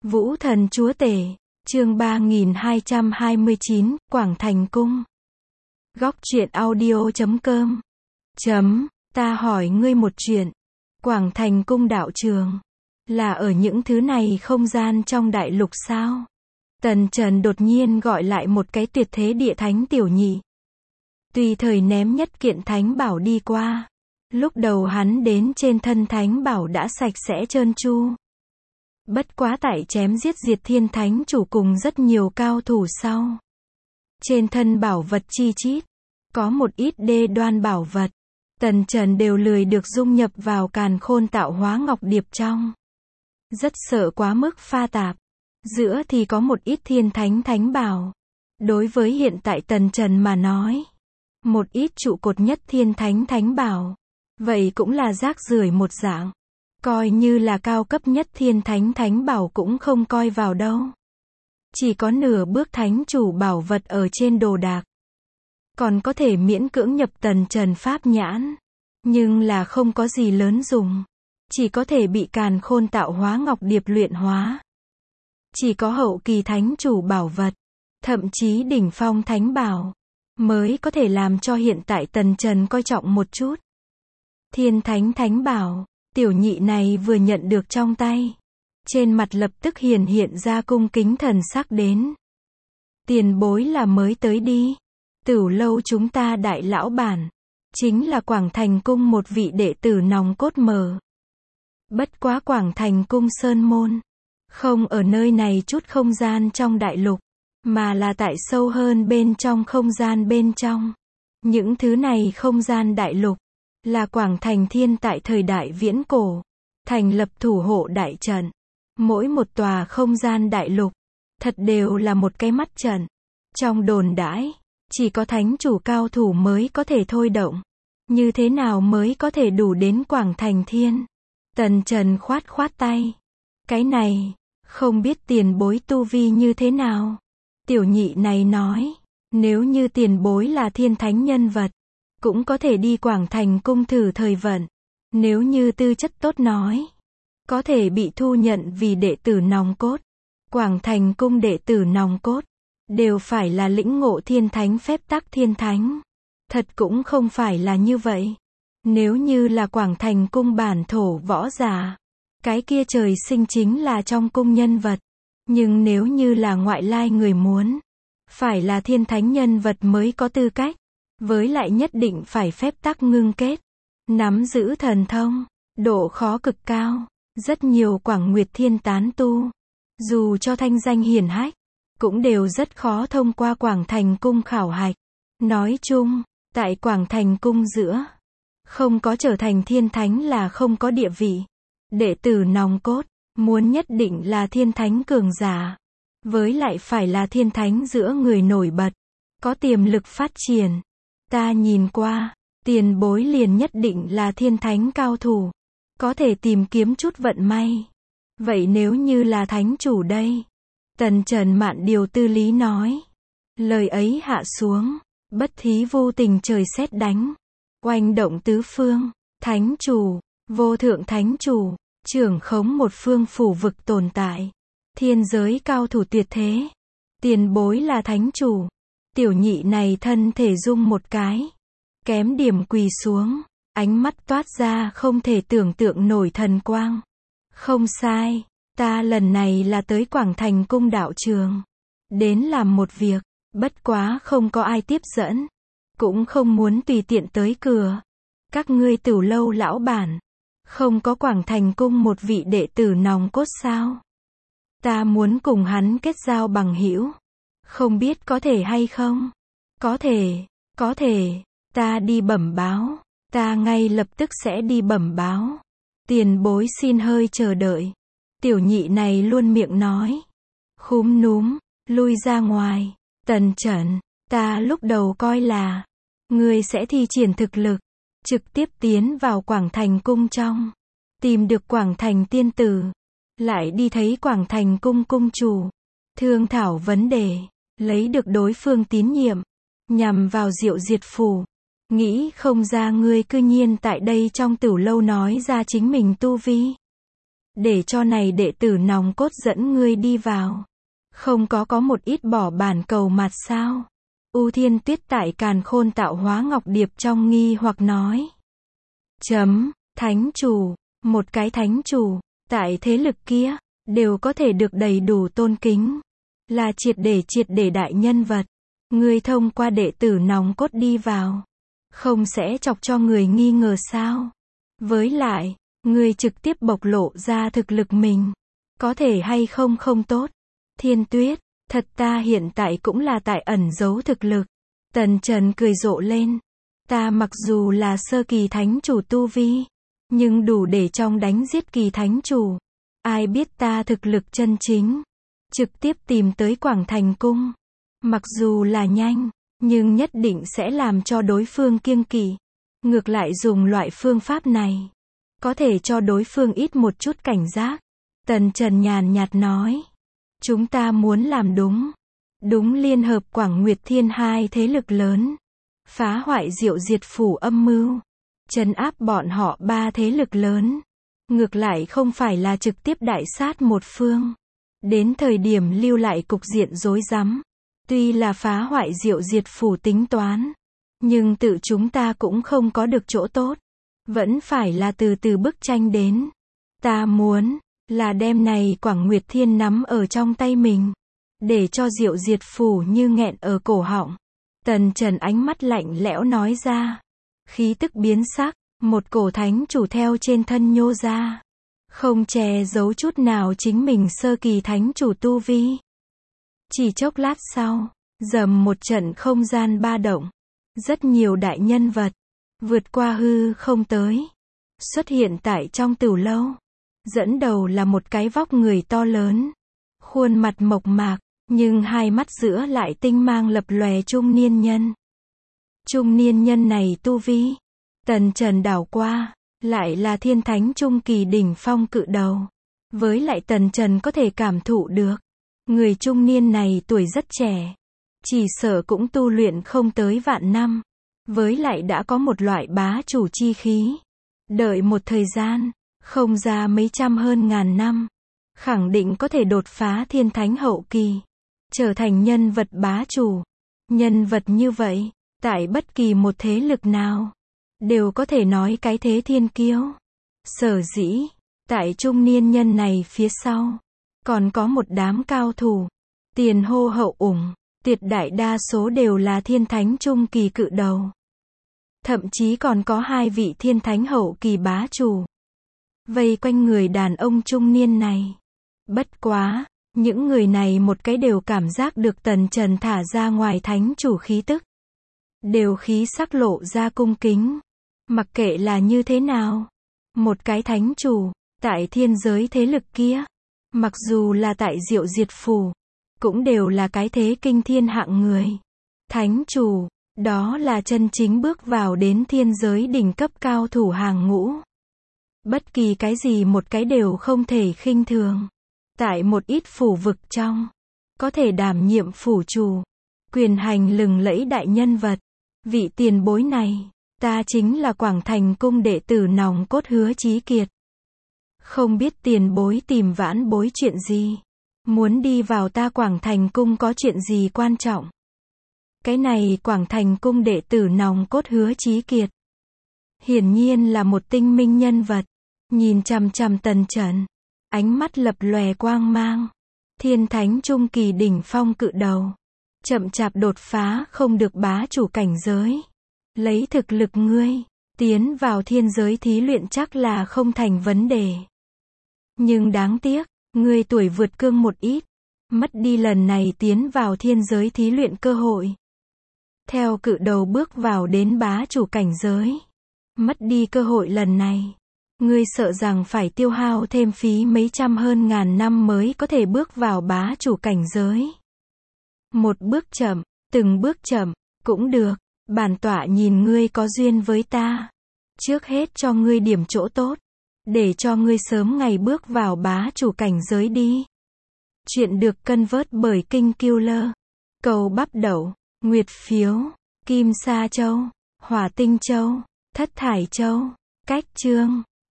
Vũ Thần Chúa Tể, chương 3229, Quảng Thành Cung. Góc truyện audio.com. Ta hỏi ngươi một chuyện. Quảng Thành Cung đạo trường là ở những thứ này không gian trong đại lục sao? Tần Trần đột nhiên gọi lại một cái tuyệt thế địa thánh tiểu nhị. Tùy thời ném nhất kiện thánh bảo đi qua. Lúc đầu hắn đến trên thân thánh bảo đã sạch sẽ trơn tru. Bất quá tại chém giết diệt thiên thánh chủ cùng rất nhiều cao thủ sau. Trên thân bảo vật chi chít, có một ít đê đoan bảo vật. Tần Trần đều lười được dung nhập vào càn khôn tạo hóa ngọc điệp trong. Rất sợ quá mức pha tạp. Giữa thì có một ít thiên thánh thánh bảo. Đối với hiện tại Tần Trần mà nói, một ít trụ cột nhất thiên thánh thánh bảo, vậy cũng là rác rưởi một dạng. Coi như là cao cấp nhất thiên thánh thánh bảo cũng không coi vào đâu. Chỉ có nửa bước thánh chủ bảo vật ở trên đồ đạc. Còn có thể miễn cưỡng nhập Tần Trần pháp nhãn. Nhưng là không có gì lớn dùng. Chỉ có thể bị càn khôn tạo hóa ngọc điệp luyện hóa. Chỉ có hậu kỳ thánh chủ bảo vật, thậm chí đỉnh phong thánh bảo, mới có thể làm cho hiện tại Tần Trần coi trọng một chút. Thiên thánh thánh bảo, tiểu nhị này vừa nhận được trong tay. Trên mặt lập tức hiện ra cung kính thần sắc đến. Tiền bối là mới tới đi. Tửu lâu chúng ta đại lão bản. Chính là Quảng Thành Cung một vị đệ tử nòng cốt mờ. Bất quá Quảng Thành Cung sơn môn. Không ở nơi này chút không gian trong đại lục. Mà là tại sâu hơn bên trong không gian bên trong. Những thứ này không gian đại lục. Là Quảng Thành Thiên tại thời đại viễn cổ. Thành lập thủ hộ đại trận. Mỗi một tòa không gian đại lục. Thật đều là một cái mắt trận. Trong đồn đãi. Chỉ có thánh chủ cao thủ mới có thể thôi động. Như thế nào mới có thể đủ đến Quảng Thành Thiên? Tần Trần khoát tay. Cái này, không biết tiền bối tu vi như thế nào? Tiểu nhị này nói, nếu như tiền bối là thiên thánh nhân vật, cũng có thể đi Quảng Thành Cung thử thời vận. Nếu như tư chất tốt nói, có thể bị thu nhận vì đệ tử nòng cốt. Quảng Thành Cung đệ tử nòng cốt, đều phải là lĩnh ngộ thiên thánh phép tắc thiên thánh. Thật cũng không phải là như vậy. Nếu như là Quảng Thành Cung bản thổ võ giả, cái kia trời sinh chính là trong cung nhân vật. Nhưng nếu như là ngoại lai người muốn, phải là thiên thánh nhân vật mới có tư cách. Với lại nhất định phải phép tắc ngưng kết, nắm giữ thần thông, độ khó cực cao. Rất nhiều Quảng Nguyệt Thiên tán tu, dù cho thanh danh hiển hách, cũng đều rất khó thông qua Quảng Thành Cung khảo hạch. Nói chung, tại Quảng Thành Cung giữa, không có trở thành thiên thánh là không có địa vị. Đệ tử nòng cốt, muốn nhất định là thiên thánh cường giả. Với lại phải là thiên thánh giữa người nổi bật, có tiềm lực phát triển. Ta nhìn qua, tiền bối liền nhất định là thiên thánh cao thủ. Có thể tìm kiếm chút vận may. Vậy nếu như là thánh chủ đây? Tần Trần Mạn điều tư lý nói. Lời ấy hạ xuống, bất thí vô tình trời sét đánh. Oanh động tứ phương, thánh chủ, vô thượng thánh chủ, trưởng khống một phương phủ vực tồn tại. Thiên giới cao thủ tuyệt thế. Tiền bối là thánh chủ. Tiểu nhị này thân thể rung một cái. Kém điểm quỳ xuống. Ánh mắt toát ra không thể tưởng tượng nổi thần quang. Không sai, ta lần này là tới Quảng Thành Cung đạo trường. Đến làm một việc, bất quá không có ai tiếp dẫn. Cũng không muốn tùy tiện tới cửa. Các ngươi tửu lâu lão bản. Không có Quảng Thành Cung một vị đệ tử nòng cốt sao? Ta muốn cùng hắn kết giao bằng hữu. Không biết có thể hay không? Có thể, ta đi bẩm báo. Ta ngay lập tức sẽ đi bẩm báo. Tiền bối xin hơi chờ đợi. Tiểu nhị này luôn miệng nói. Khúm núm, lui ra ngoài. Tần Trần, ta lúc đầu coi là ngươi sẽ thi triển thực lực, trực tiếp tiến vào Quảng Thành Cung trong. Tìm được Quảng Thành tiên tử. Lại đi thấy Quảng Thành Cung cung chủ. Thương thảo vấn đề. Lấy được đối phương tín nhiệm. Nhằm vào Diệu Diệt Phủ. Nghĩ không ra ngươi cư nhiên tại đây trong tửu lâu nói ra chính mình tu vi. để cho này đệ tử nòng cốt dẫn ngươi đi vào. Không có một ít bỏ bản cầu mặt sao? U Thiên Tuyết tại Càn Khôn Tạo Hóa Ngọc Điệp trong nghi hoặc nói. Thánh chủ, một cái thánh chủ, tại thế lực kia, đều có thể được đầy đủ tôn kính. Là triệt để đại nhân vật. Ngươi thông qua đệ tử nòng cốt đi vào. Không sẽ chọc cho người nghi ngờ sao? Với lại, ngươi trực tiếp bộc lộ ra thực lực mình. Có thể hay không không tốt. Thiên Tuyết, thật ta hiện tại cũng là tại ẩn giấu thực lực. Tần Trần cười rộ lên. Ta mặc dù là sơ kỳ thánh chủ tu vi, nhưng đủ để trong đánh giết kỳ thánh chủ. Ai biết ta thực lực chân chính. Trực tiếp tìm tới Quảng Thành Cung. Mặc dù là nhanh, nhưng nhất định sẽ làm cho đối phương kiêng kỵ. Ngược lại dùng loại phương pháp này, có thể cho đối phương ít một chút cảnh giác. Tần Trần nhàn nhạt nói. Chúng ta muốn làm đúng liên hợp Quảng Nguyệt Thiên hai thế lực lớn. Phá hoại Diệu Diệt Phủ âm mưu. Trấn áp bọn họ ba thế lực lớn. Ngược lại không phải là trực tiếp đại sát một phương. Đến thời điểm lưu lại cục diện rối rắm. Tuy là phá hoại Diệu Diệt Phủ tính toán, nhưng tự chúng ta cũng không có được chỗ tốt. Vẫn phải là từ từ bức tranh đến. Ta muốn là đem này Quảng Nguyệt Thiên nắm ở trong tay mình, để cho Diệu Diệt Phủ như nghẹn ở cổ họng. Tần Trần ánh mắt lạnh lẽo nói ra. Khí tức biến sắc, một cổ thánh chủ theo trên thân nhô ra. Không che giấu chút nào chính mình sơ kỳ thánh chủ tu vi. Chỉ chốc lát sau, rầm một trận không gian ba động. Rất nhiều đại nhân vật, vượt qua hư không tới. Xuất hiện tại trong tửu lâu. Dẫn đầu là một cái vóc người to lớn. Khuôn mặt mộc mạc, nhưng hai mắt giữa lại tinh mang lập lòe trung niên nhân. Trung niên nhân này tu vi. Tần Trần đảo qua, lại là thiên thánh trung kỳ đỉnh phong cự đầu. Với lại Tần Trần có thể cảm thụ được. Người trung niên này tuổi rất trẻ. Chỉ sợ cũng tu luyện không tới vạn năm. Với lại đã có một loại bá chủ chi khí. Đợi một thời gian, không ra mấy trăm hơn ngàn năm. Khẳng định có thể đột phá thiên thánh hậu kỳ. Trở thành nhân vật bá chủ. Nhân vật như vậy, tại bất kỳ một thế lực nào, đều có thể nói cái thế thiên kiêu. Sở dĩ, tại trung niên nhân này phía sau, còn có một đám cao thủ. Tiền hô hậu ủng, tuyệt đại đa số đều là thiên thánh trung kỳ cự đầu. Thậm chí còn có hai vị thiên thánh hậu kỳ bá chủ. Vây quanh người đàn ông trung niên này. Bất quá, những người này một cái đều cảm giác được Tần Trần thả ra ngoài thánh chủ khí tức. Đều khí sắc lộ ra cung kính. Mặc kệ là như thế nào. Một cái thánh chủ, tại thiên giới thế lực kia. Mặc dù là tại Diệu Diệt Phủ, cũng đều là cái thế kinh thiên hạng người. Thánh chủ, đó là chân chính bước vào đến thiên giới đỉnh cấp cao thủ hàng ngũ. Bất kỳ cái gì một cái đều không thể khinh thường. Tại một ít phủ vực trong, có thể đảm nhiệm phủ chủ, quyền hành lừng lẫy đại nhân vật. Vị tiền bối này, ta chính là Quảng Thành Cung đệ tử nòng cốt Hứa Chí Kiệt. Không biết tiền bối tìm vãn bối chuyện gì? Muốn đi vào ta Quảng Thành Cung có chuyện gì quan trọng? Cái này Quảng Thành Cung đệ tử nòng cốt Hứa Chí Kiệt. Hiển nhiên là một tinh minh nhân vật. Nhìn chằm chằm Tần Trần. Ánh mắt lập lòe quang mang. Thiên thánh trung kỳ đỉnh phong cự đầu. Chậm chạp đột phá không được bá chủ cảnh giới. Lấy thực lực ngươi, tiến vào thiên giới thí luyện chắc là không thành vấn đề. Nhưng đáng tiếc, ngươi tuổi vượt cương một ít. Mất đi lần này tiến vào thiên giới thí luyện cơ hội. Theo cự đầu bước vào đến bá chủ cảnh giới. Mất đi cơ hội lần này. Ngươi sợ rằng phải tiêu hao thêm phí mấy trăm hơn ngàn năm mới có thể bước vào bá chủ cảnh giới. Một bước chậm, từng bước chậm, cũng được. Bản tọa nhìn ngươi có duyên với ta. Trước hết cho ngươi điểm chỗ tốt. Để cho ngươi sớm ngày bước vào bá chủ cảnh giới đi. Chuyện được cân vớt bởi Kinh Killer. Cầu bắp đậu, nguyệt phiếu, kim sa châu, hỏa tinh châu, thất thải châu, cách chương.